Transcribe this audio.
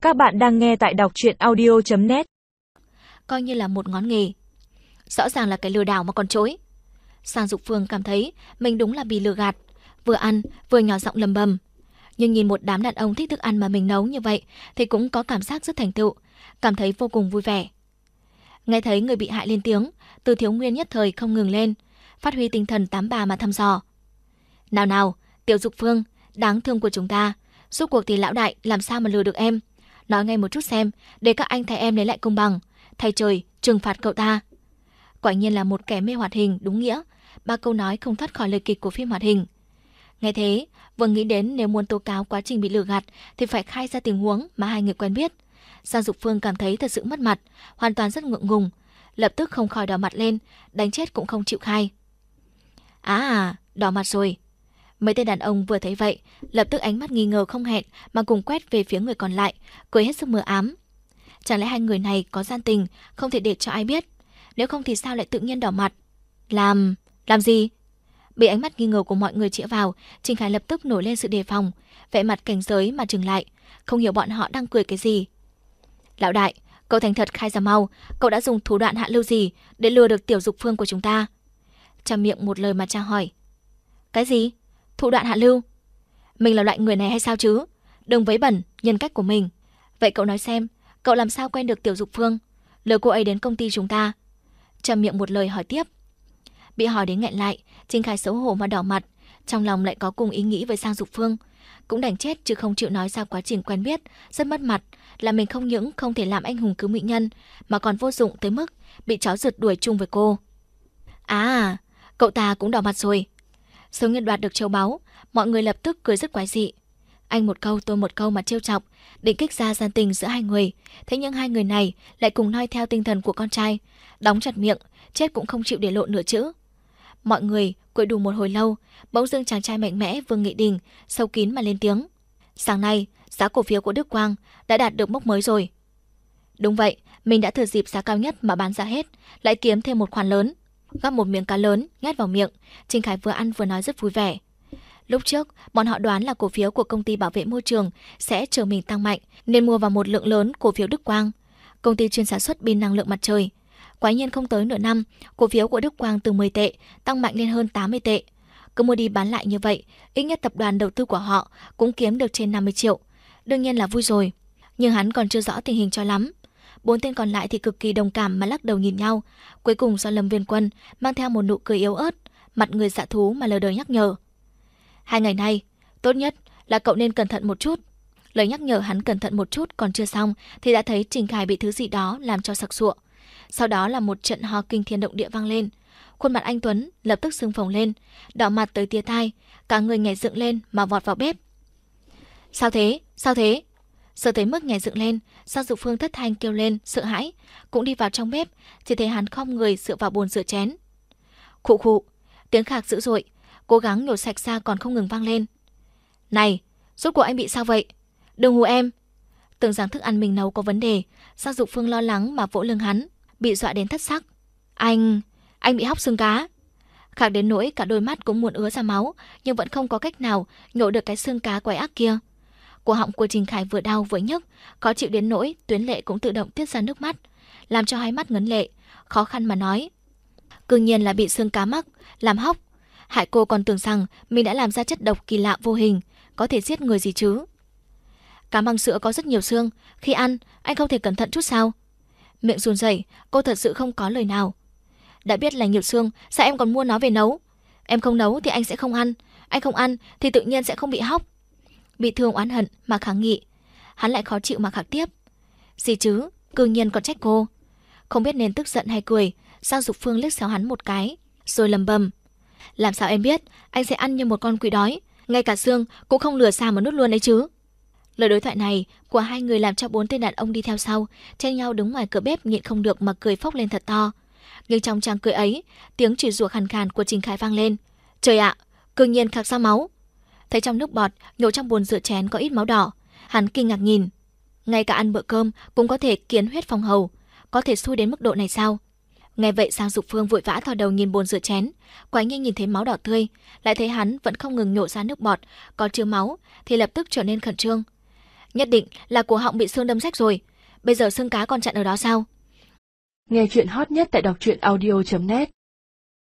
Các bạn đang nghe tại đọc truyện audio.net. Coi như là một ngón nghề. Rõ ràng là cái lừa đảo mà còn chối. Sang Dục Phương cảm thấy mình đúng là bị lừa gạt, vừa ăn vừa nhỏ giọng lầm bầm. Nhưng nhìn một đám đàn ông thích thức ăn mà mình nấu như vậy thì cũng có cảm giác rất thành tựu, cảm thấy vô cùng vui vẻ. Nghe thấy người bị hại lên tiếng, Từ Thiếu Nguyên nhất thời không ngừng lên, phát huy tinh thần tám bà mà thăm dò. Nào nào, Tiểu Dục Phương, đáng thương của chúng ta, suốt cuộc thì lão đại làm sao mà lừa được em? Nói ngay một chút xem, để các anh thay em lấy lại công bằng, thay trời trừng phạt cậu ta. Quả nhiên là một kẻ mê hoạt hình đúng nghĩa, ba câu nói không thoát khỏi lời kịch của phim hoạt hình. Nghe thế, vừa nghĩ đến nếu muốn tố cáo quá trình bị lừa gạt thì phải khai ra tình huống mà hai người quen biết. Giang Dục Phương cảm thấy thật sự mất mặt, hoàn toàn rất ngượng ngùng, lập tức không khỏi đỏ mặt lên, đánh chết cũng không chịu khai. Đỏ mặt rồi. Mấy tên đàn ông vừa thấy vậy, lập tức ánh mắt nghi ngờ không hẹn mà cùng quét về phía người còn lại, cười hết sức mờ ám. Chẳng lẽ hai người này có gian tình, không thể để cho ai biết? Nếu không thì sao lại tự nhiên đỏ mặt? Làm gì? Bị ánh mắt nghi ngờ của mọi người chĩa vào, Trình Khải lập tức nổi lên sự đề phòng, vẻ mặt cảnh giới mà trừng lại, không hiểu bọn họ đang cười cái gì. Lão đại, cậu thành thật khai ra mau, cậu đã dùng thủ đoạn hạ lưu gì để lừa được Tiểu Dục Phương của chúng ta? Trong miệng một lời mà tra hỏi. Cái gì? Thủ đoạn hạ lưu? Mình là loại người này hay sao chứ? Đừng vấy bẩn nhân cách của mình. Vậy cậu nói xem, cậu làm sao quen được Tiểu Dục Phương, lừa cô ấy đến công ty chúng ta? Trong miệng một lời hỏi tiếp. Bị hỏi đến nghẹn lại, Trình Khải xấu hổ mà đỏ mặt, trong lòng lại có cùng ý nghĩ với Giang Dục Phương, cũng đành chết chứ không chịu nói ra quá trình quen biết, rất mất mặt, là mình không những không thể làm anh hùng cứu mỹ nhân, mà còn vô dụng tới mức bị chó rượt đuổi chung với cô. Cậu ta cũng đỏ mặt rồi. Số Nghiên đoạt được châu báu, mọi người lập tức cười rất quái dị. Anh một câu tôi một câu mà trêu chọc, định kích ra gian tình giữa hai người, thế nhưng hai người này lại cùng noi theo tinh thần của con trai, đóng chặt miệng, chết cũng không chịu để lộ nửa chữ. Mọi người cười đùa một hồi lâu, bỗng dưng chàng trai mạnh mẽ Vương Nghị Đình sâu kín mà lên tiếng. Sáng nay, giá cổ phiếu của Đức Quang đã đạt được mốc mới rồi. Đúng vậy, mình đã thừa dịp giá cao nhất mà bán ra hết, lại kiếm thêm một khoản lớn. Gắp một miếng cá lớn nhét vào miệng, Trình Khải vừa ăn vừa nói rất vui vẻ. Lúc trước, bọn họ đoán là cổ phiếu của công ty bảo vệ môi trường sẽ chờ mình tăng mạnh, nên mua vào một lượng lớn cổ phiếu Đức Quang, công ty chuyên sản xuất pin năng lượng mặt trời. Quả nhiên không tới nửa năm, cổ phiếu của Đức Quang từ 10 tệ tăng mạnh lên hơn 80 tệ. Cứ mua đi bán lại như vậy, ít nhất tập đoàn đầu tư của họ cũng kiếm được trên 50 triệu. Đương nhiên là vui rồi, nhưng hắn còn chưa rõ tình hình cho lắm. Bốn tên còn lại thì cực kỳ đồng cảm mà lắc đầu nhìn nhau. Cuối cùng do Lâm Viên Quân mang theo một nụ cười yếu ớt, mặt người dạ thú mà lờ đờ nhắc nhở. 2 ngày nay, tốt nhất là cậu nên cẩn thận một chút. Lời nhắc nhở hắn cẩn thận một chút còn chưa xong thì đã thấy Trình Khải bị thứ gì đó làm cho sặc sụa. Sau đó là một trận ho kinh thiên động địa vang lên. Khuôn mặt anh Tuấn lập tức sưng phồng lên, đỏ mặt tới tia tai, cả người nhảy dựng lên mà vọt vào bếp. Sao thế? Sợ tới mức nhảy dựng lên, Giang Dục Phương thất thanh kêu lên sợ hãi, cũng đi vào trong bếp, chỉ thấy hắn khom người dựa vào bồn rửa chén. Khụ khụ, tiếng khạc dữ dội, cố gắng nhổ sạch ra còn không ngừng vang lên. Này, rốt cuộc anh bị sao vậy? Đừng hù em. Tưởng rằng thức ăn mình nấu có vấn đề, Giang Dục Phương lo lắng mà vỗ lưng hắn, bị dọa đến thất sắc. Anh bị hóc xương cá. Khạc đến nỗi cả đôi mắt cũng muốn ứa ra máu, nhưng vẫn không có cách nào nhổ được cái xương cá quái ác kia. Cổ họng của Trình Khải vừa đau vừa nhức, khó chịu đến nỗi tuyến lệ cũng tự động tiết ra nước mắt, làm cho hai mắt ngấn lệ, khó khăn mà nói. Cương nhiên là bị xương cá mắc, làm hóc. Hại cô còn tưởng rằng mình đã làm ra chất độc kỳ lạ vô hình, có thể giết người gì chứ. Cá măng sữa có rất nhiều xương, khi ăn, anh không thể cẩn thận chút sao? Miệng run rẩy, cô thật sự không có lời nào. Đã biết là nhiều xương, sao em còn mua nó về nấu? Em không nấu thì anh sẽ không ăn, anh không ăn thì tự nhiên sẽ không bị hóc. Bị thương oán hận mà kháng nghị, hắn lại khó chịu mà khạc tiếp. Gì chứ, cương nhiên còn trách cô. Không biết nên tức giận hay cười, Giang Dục Phương liếc xéo hắn một cái, rồi lầm bầm. Làm sao em biết, anh sẽ ăn như một con quỷ đói, ngay cả xương cũng không lừa xa mà nuốt luôn đấy chứ. Lời đối thoại này của hai người làm cho 4 tên đàn ông đi theo sau, chen nhau đứng ngoài cửa bếp nhịn không được mà cười phốc lên thật to. Nhưng trong tràng cười ấy, tiếng chửi rủa khàn khàn của Trình Khải vang lên. Trời ạ, cương nhiên khạc ra máu. Thấy trong nước bọt nhổ trong bồn rửa chén có ít máu đỏ, hắn kinh ngạc nhìn. Ngay cả ăn bữa cơm cũng có thể kiến huyết phong hầu, có thể xui đến mức độ này sao? Nghe vậy Giang Dục Phương vội vã thò đầu nhìn bồn rửa chén, quả nhiên nhìn thấy máu đỏ tươi, lại thấy hắn vẫn không ngừng nhổ ra nước bọt, còn chứa máu thì lập tức trở nên khẩn trương. Nhất định là cổ họng bị xương đâm rách rồi. Bây giờ xương cá còn chặn ở đó sao? Nghe chuyện hot nhất tại đọc truyện audio.net